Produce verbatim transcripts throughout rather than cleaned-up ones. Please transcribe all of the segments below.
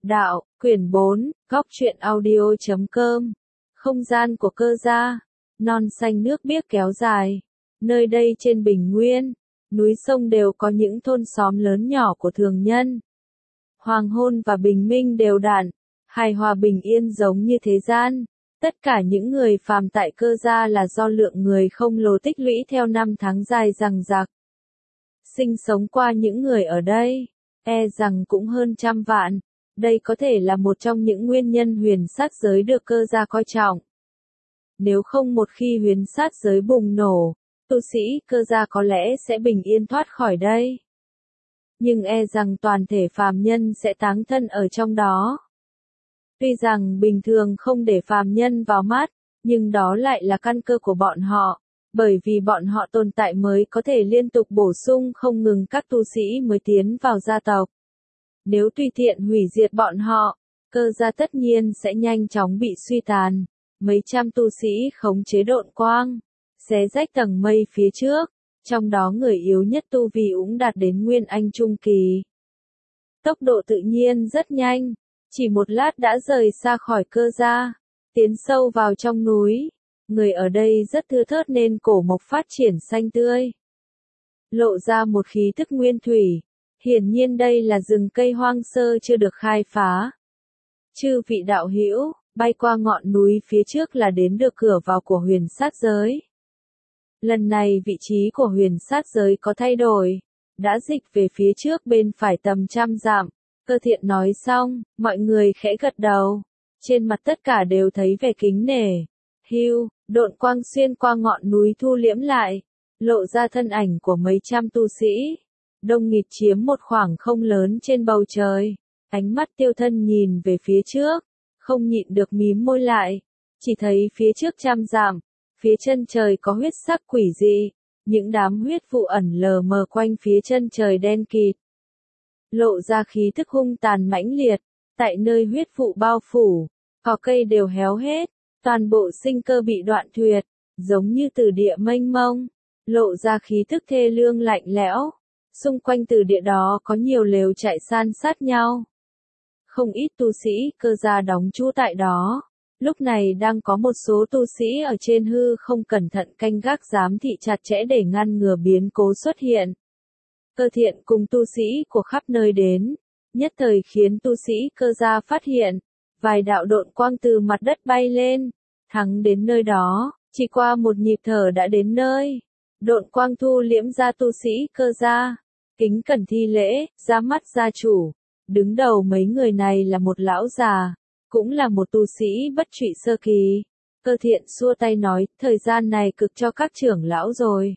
Đạo, quyển bốn, góc truyện audio chấm com. Không gian của cơ gia, non xanh nước biếc kéo dài. Nơi đây trên bình nguyên, núi sông đều có những thôn xóm lớn nhỏ của thường nhân. Hoàng hôn và bình minh đều đặn, hài hòa bình yên giống như thế gian. Tất cả những người phàm tại cơ gia là do lượng người không lồ tích lũy theo năm tháng dài dằng dặc. Sinh sống qua những người ở đây, e rằng cũng hơn trăm vạn. Đây có thể là một trong những nguyên nhân huyền sát giới được cơ gia coi trọng. Nếu không một khi huyền sát giới bùng nổ, tu sĩ cơ gia có lẽ sẽ bình yên thoát khỏi đây. Nhưng e rằng toàn thể phàm nhân sẽ táng thân ở trong đó. Tuy rằng bình thường không để phàm nhân vào mắt, nhưng đó lại là căn cơ của bọn họ, bởi vì bọn họ tồn tại mới có thể liên tục bổ sung không ngừng các tu sĩ mới tiến vào gia tộc. Nếu tùy tiện hủy diệt bọn họ, cơ gia tất nhiên sẽ nhanh chóng bị suy tàn. Mấy trăm tu sĩ khống chế độn quang, xé rách tầng mây phía trước, trong đó người yếu nhất tu vi cũng đạt đến nguyên anh trung kỳ. Tốc độ tự nhiên rất nhanh, chỉ một lát đã rời xa khỏi cơ gia, tiến sâu vào trong núi. Người ở đây rất thưa thớt nên cổ mộc phát triển xanh tươi, lộ ra một khí tức nguyên thủy. Hiển nhiên đây là rừng cây hoang sơ chưa được khai phá. Chư vị đạo hữu, bay qua ngọn núi phía trước là đến được cửa vào của huyền sát giới. Lần này vị trí của huyền sát giới có thay đổi, đã dịch về phía trước bên phải tầm trăm dặm. Cơ thiện nói xong, mọi người khẽ gật đầu. Trên mặt tất cả đều thấy vẻ kính nể. Hưu, độn quang xuyên qua ngọn núi thu liễm lại, lộ ra thân ảnh của mấy trăm tu sĩ. Đông nghịt chiếm một khoảng không lớn trên bầu trời. Ánh mắt Tiêu Thân nhìn về phía trước, không nhịn được mím môi lại. Chỉ thấy phía trước trăm dặm, phía chân trời có huyết sắc quỷ dị. Những đám huyết vụ ẩn lờ mờ quanh phía chân trời đen kịt, lộ ra khí thức hung tàn mãnh liệt. Tại nơi huyết vụ bao phủ, cỏ cây đều héo hết, toàn bộ sinh cơ bị đoạn tuyệt, giống như từ địa mênh mông, lộ ra khí thức thê lương lạnh lẽo. Xung quanh từ địa đó có nhiều lều trại san sát nhau. Không ít tu sĩ cơ gia đóng trú tại đó. Lúc này đang có một số tu sĩ ở trên hư không cẩn thận canh gác giám thị chặt chẽ để ngăn ngừa biến cố xuất hiện. Cơ thiện cùng tu sĩ của khắp nơi đến, nhất thời khiến tu sĩ cơ gia phát hiện. Vài đạo độn quang từ mặt đất bay lên, thắng đến nơi đó, chỉ qua một nhịp thở đã đến nơi. Độn quang thu liễm ra tu sĩ cơ gia, kính cẩn thi lễ, ra mắt gia chủ. Đứng đầu mấy người này là một lão già, cũng là một tu sĩ bất trụy sơ kỳ. Cơ thiện xua tay nói, thời gian này cực cho các trưởng lão rồi.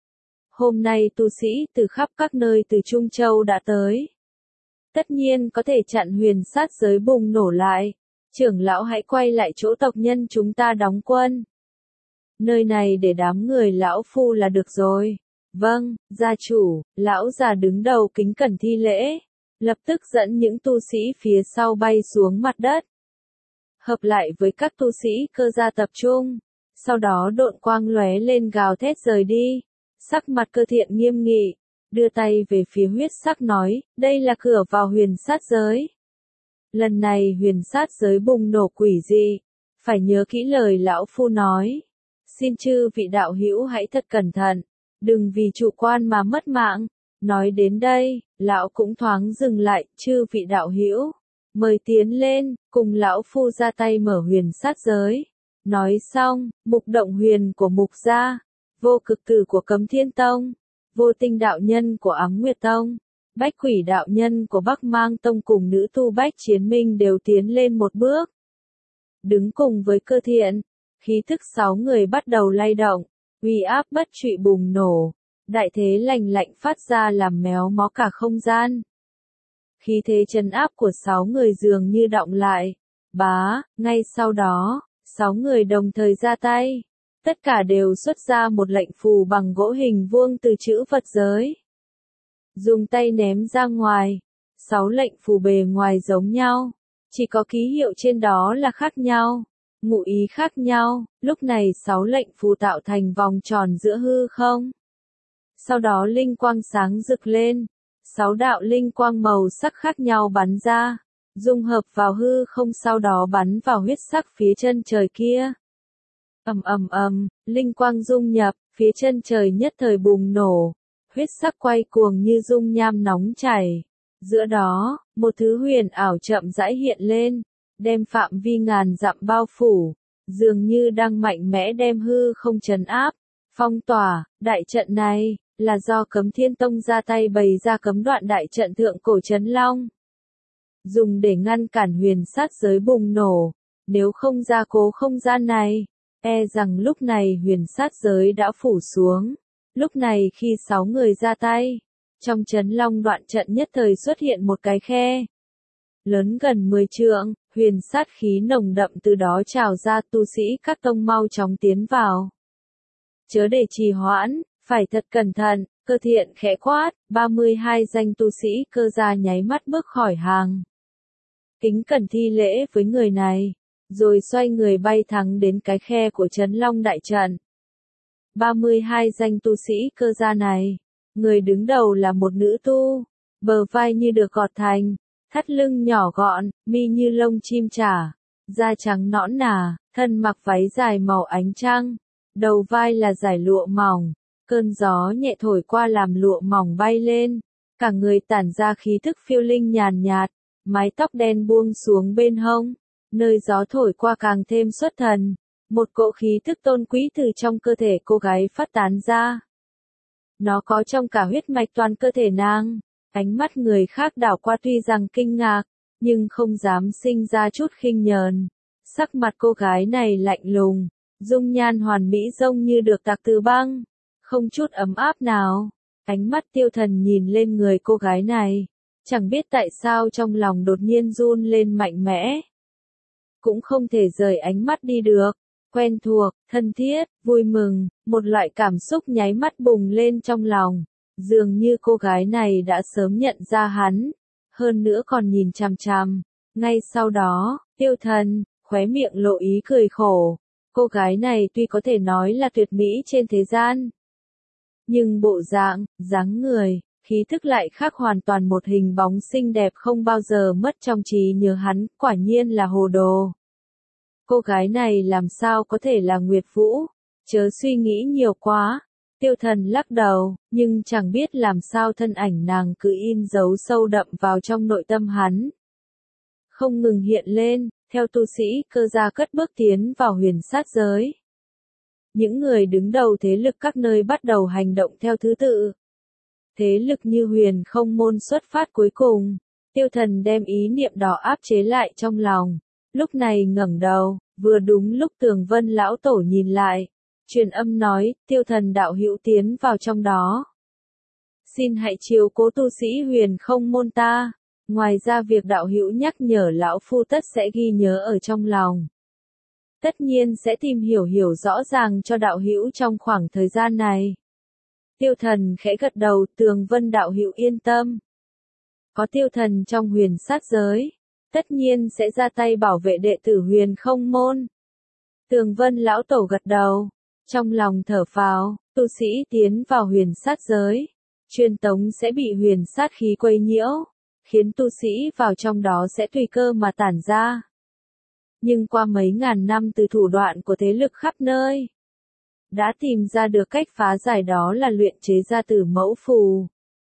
Hôm nay tu sĩ từ khắp các nơi từ Trung Châu đã tới. Tất nhiên có thể chặn huyền sát giới bùng nổ lại. Trưởng lão hãy quay lại chỗ tộc nhân chúng ta đóng quân. Nơi này để đám người lão phu là được rồi. Vâng, gia chủ. Lão già đứng đầu kính cẩn thi lễ, lập tức dẫn những tu sĩ phía sau bay xuống mặt đất, hợp lại với các tu sĩ cơ gia tập trung. Sau đó độn quang lóe lên gào thét rời đi. Sắc mặt cơ thiện nghiêm nghị, đưa tay về phía huyết sắc nói, đây là cửa vào huyền sát giới. Lần này huyền sát giới bùng nổ quỷ dị, phải nhớ kỹ lời lão phu nói. Xin chư vị đạo hữu hãy thật cẩn thận, đừng vì chủ quan mà mất mạng. Nói đến đây, lão cũng thoáng dừng lại, chư vị đạo hữu, mời tiến lên, cùng lão phu ra tay mở huyền sát giới. Nói xong, mục động huyền của mục gia, vô cực tử của Cấm Thiên Tông, vô tinh đạo nhân của Ám Nguyệt Tông, bách quỷ đạo nhân của Bắc Mang Tông cùng nữ tu Bách Chiến Minh đều tiến lên một bước. Đứng cùng với cơ thiện, khí thức sáu người bắt đầu lay động, uy áp bất trụy bùng nổ. Đại thế lành lạnh phát ra làm méo mó cả không gian. Khí thế trấn áp của sáu người dường như đọng lại. Bá, ngay sau đó, sáu người đồng thời ra tay. Tất cả đều xuất ra một lệnh phù bằng gỗ hình vuông từ chữ vật giới. Dùng tay ném ra ngoài. Sáu lệnh phù bề ngoài giống nhau. Chỉ có ký hiệu trên đó là khác nhau. Ngụ ý khác nhau. Lúc này sáu lệnh phù tạo thành vòng tròn giữa hư không. Sau đó linh quang sáng rực lên, sáu đạo linh quang màu sắc khác nhau bắn ra, dung hợp vào hư không sau đó bắn vào huyết sắc phía chân trời kia. Ầm ầm ầm, linh quang dung nhập, phía chân trời nhất thời bùng nổ, huyết sắc quay cuồng như dung nham nóng chảy. Giữa đó, một thứ huyền ảo chậm rãi hiện lên, đem phạm vi ngàn dặm bao phủ, dường như đang mạnh mẽ đem hư không trấn áp, phong tỏa. Đại trận này là do Cấm Thiên Tông ra tay bày ra cấm đoạn đại trận thượng cổ trấn long, dùng để ngăn cản huyền sát giới bùng nổ. Nếu không gia cố không gian này, e rằng lúc này huyền sát giới đã phủ xuống. Lúc này khi sáu người ra tay, trong trấn long đoạn trận nhất thời xuất hiện một cái khe lớn gần mười trượng, huyền sát khí nồng đậm từ đó trào ra. Tu sĩ các tông mau chóng tiến vào, chớ để trì hoãn, phải thật cẩn thận. Cơ Thiện khẽ quát, ba mươi hai danh tu sĩ Cơ gia nháy mắt bước khỏi hàng, kính cẩn thi lễ với người này, rồi xoay người bay thẳng đến cái khe của trấn long đại trận. ba mươi hai danh tu sĩ Cơ gia này, người đứng đầu là một nữ tu, bờ vai như được gọt thành, thắt lưng nhỏ gọn, mi như lông chim trả, da trắng nõn nà, thân mặc váy dài màu ánh trăng, đầu vai là dải lụa mỏng, cơn gió nhẹ thổi qua làm lụa mỏng bay lên, cả người tản ra khí thức phiêu linh nhàn nhạt, mái tóc đen buông xuống bên hông, nơi gió thổi qua càng thêm xuất thần, một cỗ khí thức tôn quý từ trong cơ thể cô gái phát tán ra. Nó có trong cả huyết mạch toàn cơ thể nàng. Ánh mắt người khác đảo qua tuy rằng kinh ngạc, nhưng không dám sinh ra chút khinh nhờn. Sắc mặt cô gái này lạnh lùng, dung nhan hoàn mỹ giống như được tạc từ băng, không chút ấm áp nào. Ánh mắt Tiêu Thần nhìn lên người cô gái này, chẳng biết tại sao trong lòng đột nhiên run lên mạnh mẽ. Cũng không thể rời ánh mắt đi được. Quen thuộc, thân thiết, vui mừng, một loại cảm xúc nháy mắt bùng lên trong lòng. Dường như cô gái này đã sớm nhận ra hắn, hơn nữa còn nhìn chằm chằm. Ngay sau đó, Tiêu Thần, khóe miệng lộ ý cười khổ. Cô gái này tuy có thể nói là tuyệt mỹ trên thế gian, nhưng bộ dạng, dáng người, khí thức lại khác hoàn toàn một hình bóng xinh đẹp không bao giờ mất trong trí nhớ hắn, quả nhiên là hồ đồ. Cô gái này làm sao có thể là Nguyệt Vũ, chớ suy nghĩ nhiều quá. Tiêu Thần lắc đầu, nhưng chẳng biết làm sao thân ảnh nàng cứ in dấu sâu đậm vào trong nội tâm hắn. Không ngừng hiện lên, theo tu sĩ Cơ gia cất bước tiến vào huyền sát giới. Những người đứng đầu thế lực các nơi bắt đầu hành động theo thứ tự. Thế lực như Huyền Không Môn xuất phát cuối cùng, Tiêu Thần đem ý niệm đó áp chế lại trong lòng. Lúc này ngẩng đầu, vừa đúng lúc Tường Vân lão tổ nhìn lại, truyền âm nói, Tiêu Thần đạo hữu tiến vào trong đó. Xin hãy chiếu cố tu sĩ Huyền Không Môn ta, ngoài ra việc đạo hữu nhắc nhở lão phu tất sẽ ghi nhớ ở trong lòng. Tất nhiên sẽ tìm hiểu hiểu rõ ràng cho đạo hữu trong khoảng thời gian này. Tiêu Thần khẽ gật đầu, Tường Vân đạo hữu yên tâm. Có Tiêu Thần trong huyền sát giới, tất nhiên sẽ ra tay bảo vệ đệ tử Huyền Không Môn. Tường Vân lão tổ gật đầu, trong lòng thở phào, tu sĩ tiến vào huyền sát giới, truyền tống sẽ bị huyền sát khí quấy nhiễu, khiến tu sĩ vào trong đó sẽ tùy cơ mà tản ra. Nhưng qua mấy ngàn năm từ thủ đoạn của thế lực khắp nơi, đã tìm ra được cách phá giải, đó là luyện chế ra tử mẫu phù.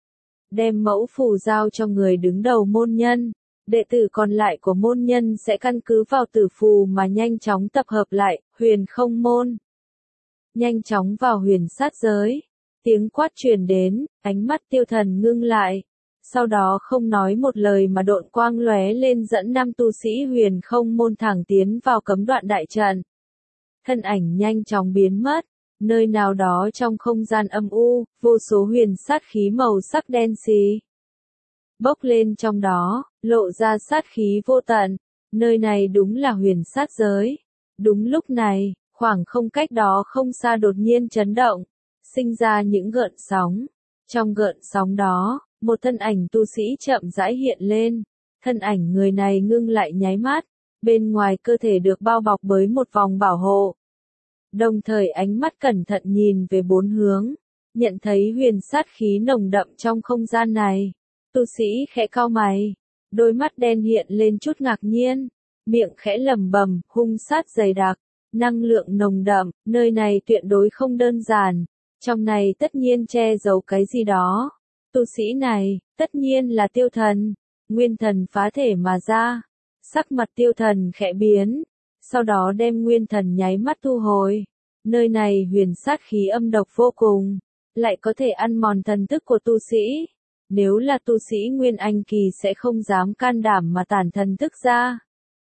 Đem mẫu phù giao cho người đứng đầu môn nhân, đệ tử còn lại của môn nhân sẽ căn cứ vào tử phù mà nhanh chóng tập hợp lại, Huyền Không Môn. Nhanh chóng vào huyền sát giới. Tiếng quát truyền đến, ánh mắt Tiêu Thần ngưng lại. Sau đó không nói một lời mà độn quang lóe lên dẫn năm tu sĩ Huyền Không Môn thẳng tiến vào cấm đoạn đại trận. Thân ảnh nhanh chóng biến mất. Nơi nào đó trong không gian âm u, vô số huyền sát khí màu sắc đen xì bốc lên trong đó, lộ ra sát khí vô tận. Nơi này đúng là huyền sát giới. Đúng lúc này, khoảng không cách đó không xa đột nhiên chấn động, sinh ra những gợn sóng. Trong gợn sóng đó, một thân ảnh tu sĩ chậm rãi hiện lên. Thân ảnh người này ngưng lại nháy mắt, bên ngoài cơ thể được bao bọc bởi một vòng bảo hộ. Đồng thời ánh mắt cẩn thận nhìn về bốn hướng, nhận thấy huyền sát khí nồng đậm trong không gian này. Tu sĩ khẽ cau mày, đôi mắt đen hiện lên chút ngạc nhiên, miệng khẽ lẩm bẩm, hung sát dày đặc, năng lượng nồng đậm, nơi này tuyệt đối không đơn giản, trong này tất nhiên che giấu cái gì đó. Tu sĩ này, tất nhiên là Tiêu Thần, nguyên thần phá thể mà ra. Sắc mặt Tiêu Thần khẽ biến, sau đó đem nguyên thần nháy mắt thu hồi. Nơi này huyền sát khí âm độc vô cùng, lại có thể ăn mòn thần thức của tu sĩ. Nếu là tu sĩ Nguyên Anh kỳ sẽ không dám can đảm mà tản thần thức ra.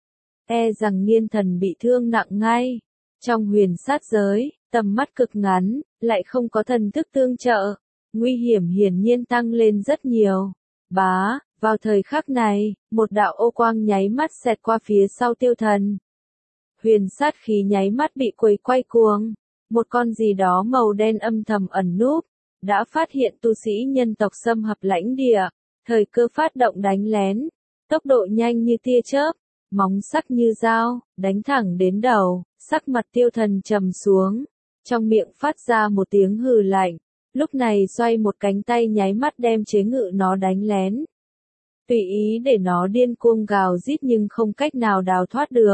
E rằng niên thần bị thương nặng ngay. Trong huyền sát giới, tầm mắt cực ngắn, lại không có thần thức tương trợ. Nguy hiểm hiển nhiên tăng lên rất nhiều. Bá, vào thời khắc này, một đạo ô quang nháy mắt xẹt qua phía sau Tiêu Thần. Huyền sát khí nháy mắt bị quấy quay cuồng. Một con gì đó màu đen âm thầm ẩn núp, đã phát hiện tu sĩ nhân tộc xâm hợp lãnh địa, thời cơ phát động đánh lén, tốc độ nhanh như tia chớp, móng sắc như dao, đánh thẳng đến đầu, sắc mặt Tiêu Thần trầm xuống, trong miệng phát ra một tiếng hừ lạnh, lúc này xoay một cánh tay nháy mắt đem chế ngự nó đánh lén. Tùy ý để nó điên cuồng gào rít nhưng không cách nào đào thoát được.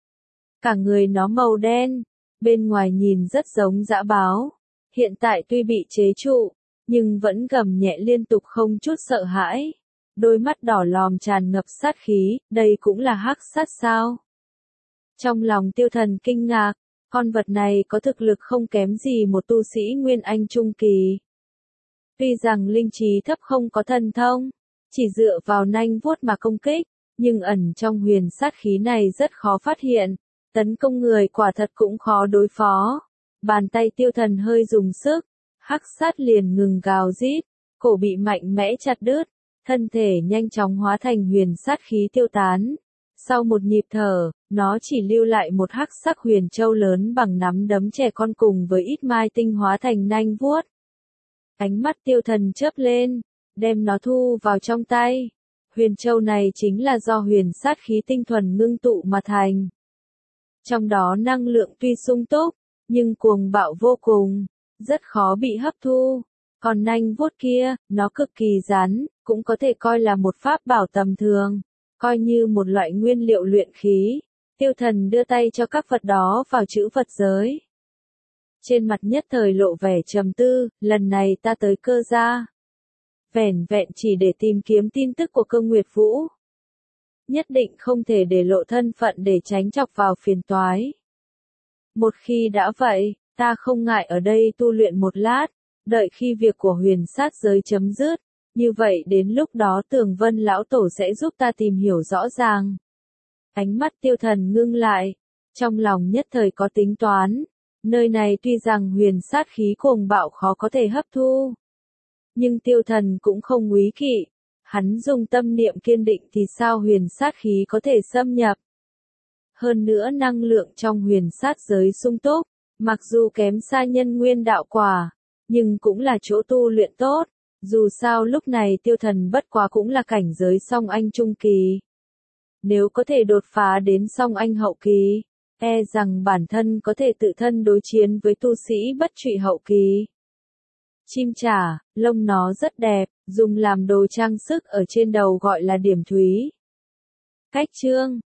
Cả người nó màu đen, bên ngoài nhìn rất giống dã báo. Hiện tại tuy bị chế trụ, nhưng vẫn gầm nhẹ liên tục không chút sợ hãi. Đôi mắt đỏ lòm tràn ngập sát khí, đây cũng là hắc sát sao? Trong lòng Tiêu Thần kinh ngạc, con vật này có thực lực không kém gì một tu sĩ Nguyên Anh trung kỳ. Tuy rằng linh trí thấp không có thần thông, chỉ dựa vào nanh vuốt mà công kích, nhưng ẩn trong huyền sát khí này rất khó phát hiện, tấn công người quả thật cũng khó đối phó. Bàn tay Tiêu Thần hơi dùng sức, hắc sát liền ngừng gào rít, cổ bị mạnh mẽ chặt đứt, thân thể nhanh chóng hóa thành huyền sát khí tiêu tán. Sau một nhịp thở, nó chỉ lưu lại một hắc sắc huyền châu lớn bằng nắm đấm trẻ con cùng với ít mai tinh hóa thành nanh vuốt. Ánh mắt Tiêu Thần chớp lên, đem nó thu vào trong tay. Huyền châu này chính là do huyền sát khí tinh thuần ngưng tụ mà thành. Trong đó năng lượng tuy sung túc, nhưng cuồng bạo vô cùng, rất khó bị hấp thu. Còn nanh vuốt kia, nó cực kỳ rắn, cũng có thể coi là một pháp bảo tầm thường, coi như một loại nguyên liệu luyện khí. Tiêu Thần đưa tay cho các vật đó vào chữ vật giới. Trên mặt nhất thời lộ vẻ trầm tư, lần này ta tới Cơ gia. Vẻn vẹn chỉ để tìm kiếm tin tức của Cơ Nguyệt Vũ. Nhất định không thể để lộ thân phận để tránh chọc vào phiền toái. Một khi đã vậy, ta không ngại ở đây tu luyện một lát, đợi khi việc của huyền sát giới chấm dứt, như vậy đến lúc đó Tường Vân lão tổ sẽ giúp ta tìm hiểu rõ ràng. Ánh mắt Tiêu Thần ngưng lại, trong lòng nhất thời có tính toán, nơi này tuy rằng huyền sát khí cuồng bạo khó có thể hấp thu, nhưng Tiêu Thần cũng không úy kỵ, hắn dùng tâm niệm kiên định thì sao huyền sát khí có thể xâm nhập. Hơn nữa năng lượng trong huyền sát giới sung túc, mặc dù kém xa nhân nguyên đạo quả, nhưng cũng là chỗ tu luyện tốt, dù sao lúc này Tiêu Thần bất quá cũng là cảnh giới song anh trung kỳ. Nếu có thể đột phá đến song anh hậu kỳ, e rằng bản thân có thể tự thân đối chiến với tu sĩ bất trụy hậu kỳ. Chim trả, lông nó rất đẹp, dùng làm đồ trang sức ở trên đầu gọi là điểm thúy. Cách chương